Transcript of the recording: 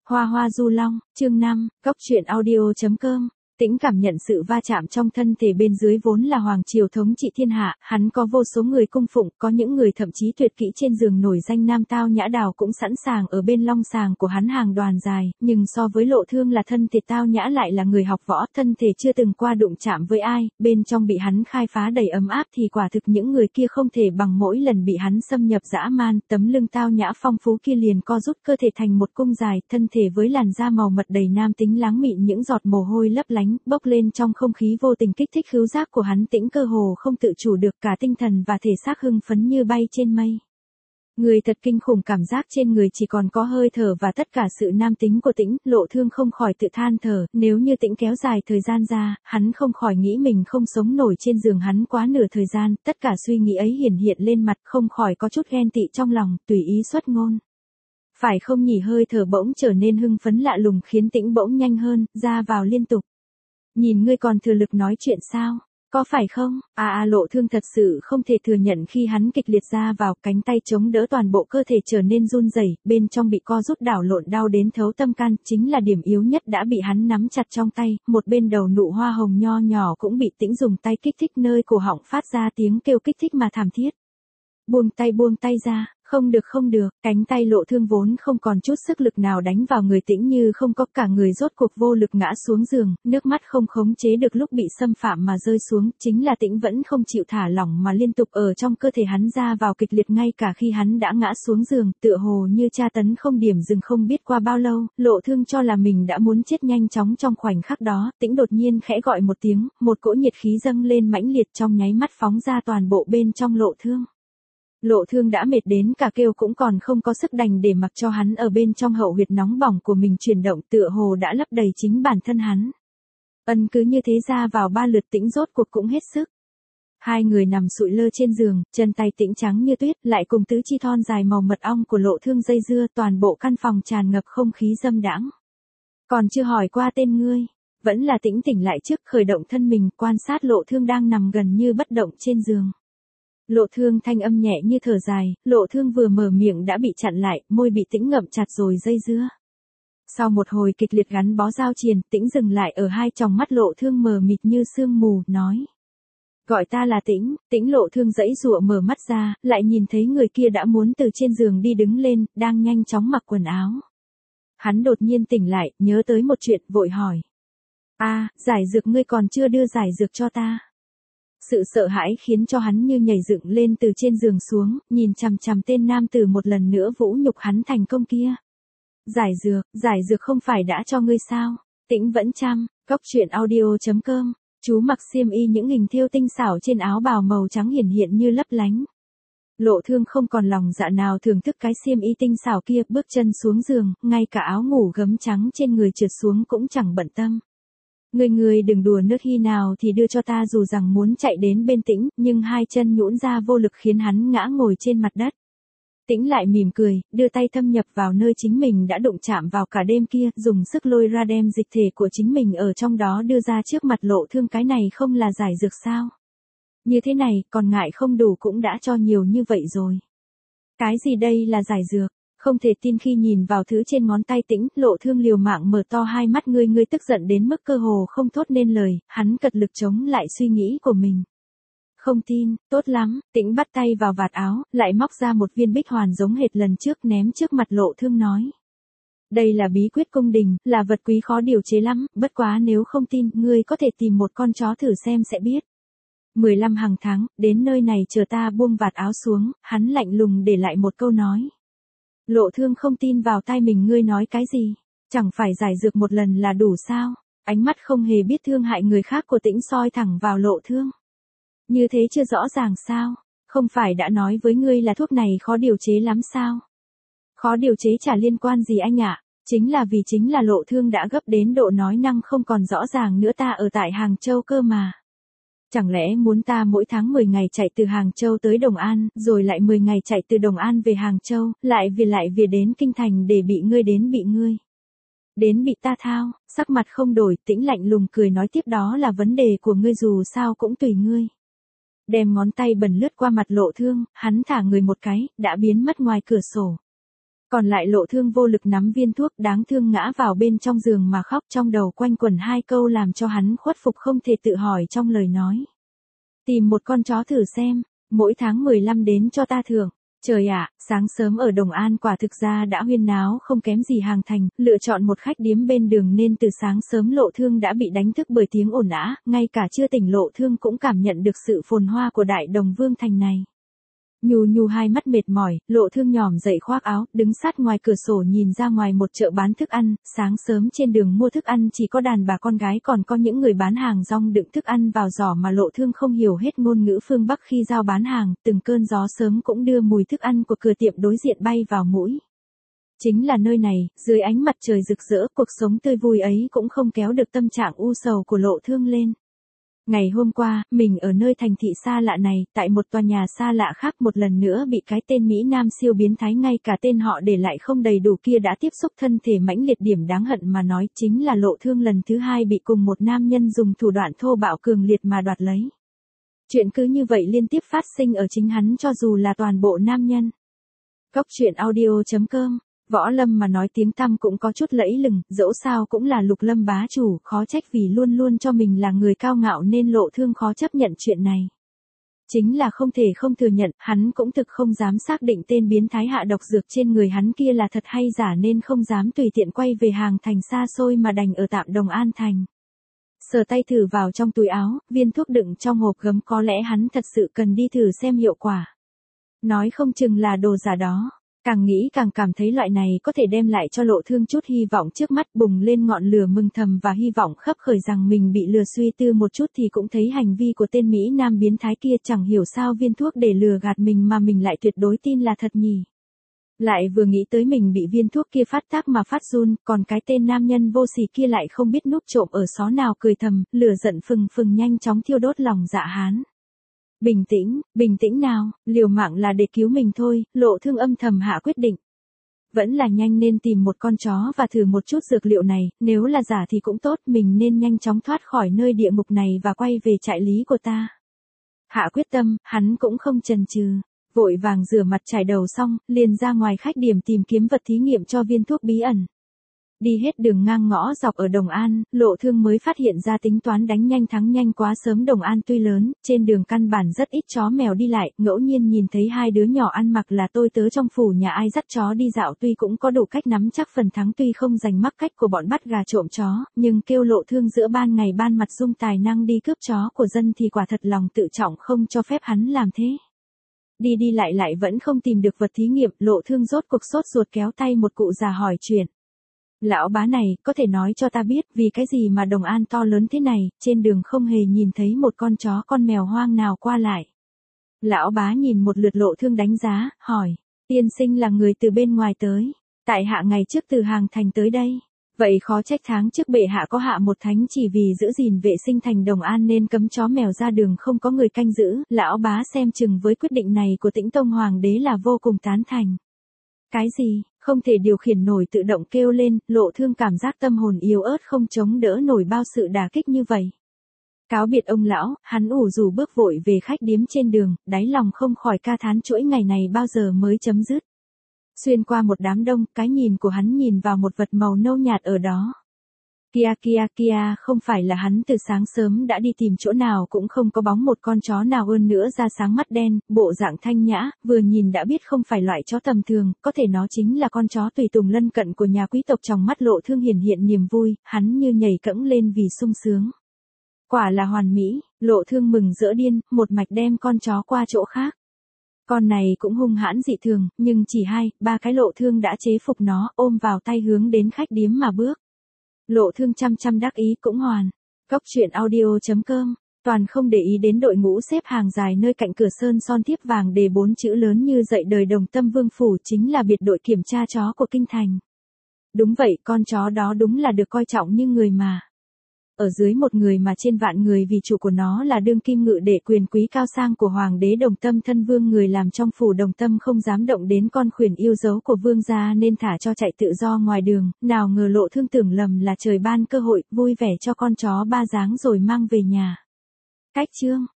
Hoa hoa du long, chương 5, Cóc truyện audio.com. Tĩnh cảm nhận sự va chạm trong thân thể bên dưới vốn là hoàng triều thống trị thiên hạ, hắn có vô số người cung phụng, có những người thậm chí tuyệt kỹ trên giường nổi danh nam tao nhã đào cũng sẵn sàng ở bên long sàng của hắn hàng đoàn dài, nhưng so với Lộ Thương là thân thể tao nhã lại là người học võ, thân thể chưa từng qua đụng chạm với ai, bên trong bị hắn khai phá đầy ấm áp thì quả thực những người kia không thể bằng mỗi lần bị hắn xâm nhập dã man, tấm lưng tao nhã phong phú kia liền co rút cơ thể thành một cung dài, thân thể với làn da màu mật đầy nam tính láng mịn, những giọt mồ hôi lấp lánh bốc lên trong không khí vô tình kích thích khứu giác của hắn. Tĩnh cơ hồ không tự chủ được, cả tinh thần và thể xác hưng phấn như bay trên mây. Người thật kinh khủng, cảm giác trên người chỉ còn có hơi thở và tất cả sự nam tính của Tĩnh. Lộ Thương không khỏi tự than thở, nếu như Tĩnh kéo dài thời gian ra, hắn không khỏi nghĩ mình không sống nổi trên giường hắn quá nửa thời gian, tất cả suy nghĩ ấy hiển hiện lên mặt, không khỏi có chút ghen tị trong lòng, tùy ý xuất ngôn. Phải không nhỉ? Hơi thở bỗng trở nên hưng phấn lạ lùng khiến Tĩnh bỗng nhanh hơn, ra vào liên tục. Nhìn ngươi còn thừa lực nói chuyện sao? Có phải không? Lộ Thương thật sự không thể thừa nhận khi hắn kịch liệt ra vào, cánh tay chống đỡ toàn bộ cơ thể trở nên run rẩy, bên trong bị co rút đảo lộn đau đến thấu tâm can, chính là điểm yếu nhất đã bị hắn nắm chặt trong tay, một bên đầu nụ hoa hồng nho nhỏ cũng bị Tĩnh dùng tay kích thích, nơi cổ họng phát ra tiếng kêu kích thích mà thảm thiết. Buông tay ra, không được, cánh tay Lộ Thương vốn không còn chút sức lực nào đánh vào người Tĩnh như không có, cả người rốt cuộc vô lực ngã xuống giường, nước mắt không khống chế được lúc bị xâm phạm mà rơi xuống, chính là Tĩnh vẫn không chịu thả lỏng mà liên tục ở trong cơ thể hắn ra vào kịch liệt, ngay cả khi hắn đã ngã xuống giường, tựa hồ như tra tấn không điểm dừng. Không biết qua bao lâu, Lộ Thương cho là mình đã muốn chết nhanh chóng. Trong khoảnh khắc đó, Tĩnh đột nhiên khẽ gọi một tiếng, một cỗ nhiệt khí dâng lên mãnh liệt, trong nháy mắt phóng ra toàn bộ bên trong Lộ Thương. Lộ Thương đã mệt đến cả kêu cũng còn không có sức, đành để mặc cho hắn ở bên trong hậu huyệt nóng bỏng của mình chuyển động, tựa hồ đã lấp đầy chính bản thân hắn. Cứ như thế ra vào 3 lượt, Tĩnh rốt cuộc cũng hết sức. Hai người nằm sụi lơ trên giường, chân tay Tĩnh trắng như tuyết, lại cùng tứ chi thon dài màu mật ong của Lộ Thương dây dưa, toàn bộ căn phòng tràn ngập không khí dâm đãng. Còn chưa hỏi qua tên ngươi, vẫn là Tĩnh tỉnh lại trước, khởi động thân mình, quan sát Lộ Thương đang nằm gần như bất động trên giường. Lộ Thương thanh âm nhẹ như thở dài, Lộ Thương vừa mở miệng đã bị chặn lại, môi bị Tĩnh ngậm chặt rồi dây dưa. Sau một hồi kịch liệt gắn bó giao triền, Tĩnh dừng lại ở hai tròng mắt Lộ Thương mờ mịt như sương mù, nói: Gọi ta là Tĩnh. Tĩnh. Lộ Thương giãy giụa mở mắt ra, lại nhìn thấy người kia đã muốn từ trên giường đi đứng lên, đang nhanh chóng mặc quần áo. Hắn đột nhiên tỉnh lại, nhớ tới một chuyện, vội hỏi: giải dược, ngươi còn chưa đưa giải dược cho ta. Sự sợ hãi khiến cho hắn như nhảy dựng lên từ trên giường xuống, nhìn chằm chằm tên nam tử một lần nữa vũ nhục hắn thành công kia. Giải dược không phải đã cho ngươi sao? Tĩnh vẫn chăm, Cóc truyện audio.com. Chú mặc xiêm y, những hình thêu tinh xảo trên áo bào màu trắng hiển hiện như lấp lánh. Lộ Thương không còn lòng dạ nào thưởng thức cái xiêm y tinh xảo kia, bước chân xuống giường, ngay cả áo ngủ gấm trắng trên người trượt xuống cũng chẳng bận tâm. Ngươi đừng đùa nước, khi nào thì đưa cho ta. Dù rằng muốn chạy đến bên Tĩnh, nhưng hai chân nhũn ra vô lực khiến hắn ngã ngồi trên mặt đất. Tĩnh lại mỉm cười, đưa tay thâm nhập vào nơi chính mình đã đụng chạm vào cả đêm kia, dùng sức lôi ra đem dịch thể của chính mình ở trong đó đưa ra trước mặt Lộ Thương. Cái này không là giải dược sao? Như thế này, còn ngại không đủ, cũng đã cho nhiều như vậy rồi. Cái gì đây là giải dược? Không thể tin khi nhìn vào thứ trên ngón tay Tĩnh, Lộ Thương liều mạng mở to hai mắt. Ngươi tức giận đến mức cơ hồ không thốt nên lời, hắn cật lực chống lại suy nghĩ của mình. Không tin, tốt lắm. Tĩnh bắt tay vào vạt áo, lại móc ra một viên bích hoàn giống hệt lần trước, ném trước mặt Lộ Thương, nói: Đây là bí quyết cung đình, là vật quý khó điều chế lắm, bất quá nếu không tin, ngươi có thể tìm một con chó thử xem sẽ biết. 15 hàng tháng, đến nơi này chờ ta. Buông vạt áo xuống, hắn lạnh lùng để lại một câu nói. Lộ Thương không tin vào tai mình. Ngươi nói cái gì? Chẳng phải giải dược một lần là đủ sao? Ánh mắt không hề biết thương hại người khác của Tĩnh soi thẳng vào Lộ Thương. Như thế chưa rõ ràng sao? Không phải đã nói với ngươi là thuốc này khó điều chế lắm sao? Khó điều chế chả liên quan gì anh ạ. Chính là Lộ Thương đã gấp đến độ nói năng không còn rõ ràng nữa. Ta ở tại Hàng Châu cơ mà. Chẳng lẽ muốn ta mỗi tháng 10 ngày chạy từ Hàng Châu tới Đồng An, rồi lại 10 ngày chạy từ Đồng An về Hàng Châu, lại về đến Kinh Thành để bị ngươi đến bị ta thao? Sắc mặt không đổi, Tĩnh lạnh lùng cười nói tiếp: Đó là vấn đề của ngươi, dù sao cũng tùy ngươi. Đem ngón tay bẩn lướt qua mặt Lộ Thương, hắn thả người một cái, đã biến mất ngoài cửa sổ. Còn lại Lộ Thương vô lực nắm viên thuốc đáng thương ngã vào bên trong giường mà khóc, trong đầu quanh quẩn hai câu làm cho hắn khuất phục không thể tự hỏi trong lời nói. Tìm một con chó thử xem, mỗi tháng 15 đến cho ta thưởng. Trời ạ, sáng sớm ở Đồng An quả thực ra đã huyên náo không kém gì Hàng Thành, lựa chọn một khách điếm bên đường nên từ sáng sớm Lộ Thương đã bị đánh thức bởi tiếng ồn ào, ngay cả chưa tỉnh Lộ Thương cũng cảm nhận được sự phồn hoa của Đại Đồng Vương Thành này. Nhu hai mắt mệt mỏi, Lộ Thương nhòm dậy khoác áo, đứng sát ngoài cửa sổ nhìn ra ngoài một chợ bán thức ăn, sáng sớm trên đường mua thức ăn chỉ có đàn bà con gái, còn có những người bán hàng rong đựng thức ăn vào giỏ mà Lộ Thương không hiểu hết ngôn ngữ phương Bắc khi giao bán hàng, từng cơn gió sớm cũng đưa mùi thức ăn của cửa tiệm đối diện bay vào mũi. Chính là nơi này, dưới ánh mặt trời rực rỡ, cuộc sống tươi vui ấy cũng không kéo được tâm trạng u sầu của Lộ Thương lên. Ngày hôm qua, mình ở nơi thành thị xa lạ này, tại một tòa nhà xa lạ khác một lần nữa bị cái tên Mỹ Nam siêu biến thái ngay cả tên họ để lại không đầy đủ kia đã tiếp xúc thân thể mãnh liệt, điểm đáng hận mà nói chính là Lộ Thương lần thứ hai bị cùng một nam nhân dùng thủ đoạn thô bạo cường liệt mà đoạt lấy. Chuyện cứ như vậy liên tiếp phát sinh ở chính hắn cho dù là toàn bộ nam nhân. Cóc truyện audio.com Võ Lâm mà nói tiếng tăm cũng có chút lẫy lừng, dẫu sao cũng là Lục Lâm bá chủ, khó trách vì luôn luôn cho mình là người cao ngạo nên Lộ Thương khó chấp nhận chuyện này. Chính là không thể không thừa nhận, hắn cũng thực không dám xác định tên biến thái hạ độc dược trên người hắn kia là thật hay giả nên không dám tùy tiện quay về Hàng Thành xa xôi mà đành ở tạm Đồng An Thành. Sờ tay thử vào trong túi áo, viên thuốc đựng trong hộp gấm có lẽ hắn thật sự cần đi thử xem hiệu quả. Nói không chừng là đồ giả đó. Càng nghĩ càng cảm thấy loại này có thể đem lại cho Lộ Thương chút hy vọng, trước mắt bùng lên ngọn lửa mừng thầm và hy vọng khấp khởi rằng mình bị lừa. Suy tư một chút thì cũng thấy hành vi của tên Mỹ Nam biến thái kia chẳng hiểu sao viên thuốc để lừa gạt mình mà mình lại tuyệt đối tin là thật nhỉ. Lại vừa nghĩ tới mình bị viên thuốc kia phát tác mà phát run, còn cái tên nam nhân vô sỉ kia lại không biết núp trộm ở xó nào, cười thầm, lửa giận phừng phừng nhanh chóng thiêu đốt lòng dạ hắn. Bình tĩnh nào, liều mạng là để cứu mình thôi, Lộ Thương âm thầm hạ quyết định. Vẫn là nhanh nên tìm một con chó và thử một chút dược liệu này, nếu là giả thì cũng tốt, mình nên nhanh chóng thoát khỏi nơi địa ngục này và quay về trại lý của ta. Hạ quyết tâm, hắn cũng không chần chừ, vội vàng rửa mặt chải đầu xong, liền ra ngoài khách điểm tìm kiếm vật thí nghiệm cho viên thuốc bí ẩn. Đi hết đường ngang ngõ dọc ở Đồng An, Lộ Thương mới phát hiện ra tính toán đánh nhanh thắng nhanh quá sớm. Đồng An tuy lớn, trên đường căn bản rất ít chó mèo đi lại, ngẫu nhiên nhìn thấy hai đứa nhỏ ăn mặc là tôi tớ trong phủ nhà ai dắt chó đi dạo tuy cũng có đủ cách nắm chắc phần thắng, tuy không giành mắc cách của bọn bắt gà trộm chó, nhưng kêu Lộ Thương giữa ban ngày ban mặt dung tài năng đi cướp chó của dân thì quả thật lòng tự trọng không cho phép hắn làm thế. Đi lại vẫn không tìm được vật thí nghiệm, Lộ Thương rốt cuộc sốt ruột kéo tay một cụ già hỏi chuyện. Lão bá này, có thể nói cho ta biết vì cái gì mà Đồng An to lớn thế này, trên đường không hề nhìn thấy một con chó con mèo hoang nào qua lại. Lão bá nhìn một lượt Lộ Thương đánh giá, hỏi, tiên sinh là người từ bên ngoài tới, tại hạ ngày trước từ Hàng Thành tới đây. Vậy khó trách tháng trước bệ hạ có hạ một thánh chỉ vì giữ gìn vệ sinh thành Đồng An nên cấm chó mèo ra đường không có người canh giữ. Lão bá xem chừng với quyết định này của Tĩnh Tông Hoàng đế là vô cùng tán thành. Cái gì, không thể điều khiển nổi, tự động kêu lên, Lộ Thương cảm giác tâm hồn yếu ớt không chống đỡ nổi bao sự đả kích như vậy. Cáo biệt ông lão, hắn ủ rủ bước vội về khách điếm, trên đường, đáy lòng không khỏi ca thán chuỗi ngày này bao giờ mới chấm dứt. Xuyên qua một đám đông, cái nhìn của hắn nhìn vào một vật màu nâu nhạt ở đó. Kia, không phải là hắn từ sáng sớm đã đi tìm chỗ nào cũng không có bóng một con chó nào, hơn nữa da sáng mắt đen, bộ dạng thanh nhã, vừa nhìn đã biết không phải loại chó tầm thường, có thể nó chính là con chó tùy tùng lân cận của nhà quý tộc. Trong mắt Lộ Thương hiển hiện niềm vui, hắn như nhảy cẫng lên vì sung sướng. Quả là hoàn mỹ, Lộ Thương mừng rỡ điên, một mạch đem con chó qua chỗ khác. Con này cũng hung hãn dị thường, nhưng chỉ 2-3 cái Lộ Thương đã chế phục nó, ôm vào tay hướng đến khách điếm mà bước. Lộ Thương chăm đắc ý cũng hoàn. Cóc truyện audio.com, toàn không để ý đến đội ngũ xếp hàng dài nơi cạnh cửa sơn son thiếp vàng đề 4 chữ lớn như dậy đời Đồng Tâm Vương Phủ, chính là biệt đội kiểm tra chó của kinh thành. Đúng vậy, con chó đó đúng là được coi trọng như người mà. Ở dưới một người mà trên vạn người, vì chủ của nó là đương kim ngự đệ quyền quý cao sang của Hoàng đế Đồng Tâm thân vương. Người làm trong phủ Đồng Tâm không dám động đến con khuyển yêu dấu của vương gia nên thả cho chạy tự do ngoài đường, nào ngờ Lộ Thương tưởng lầm là trời ban cơ hội, vui vẻ cho con chó 3 dáng rồi mang về nhà. Cách chương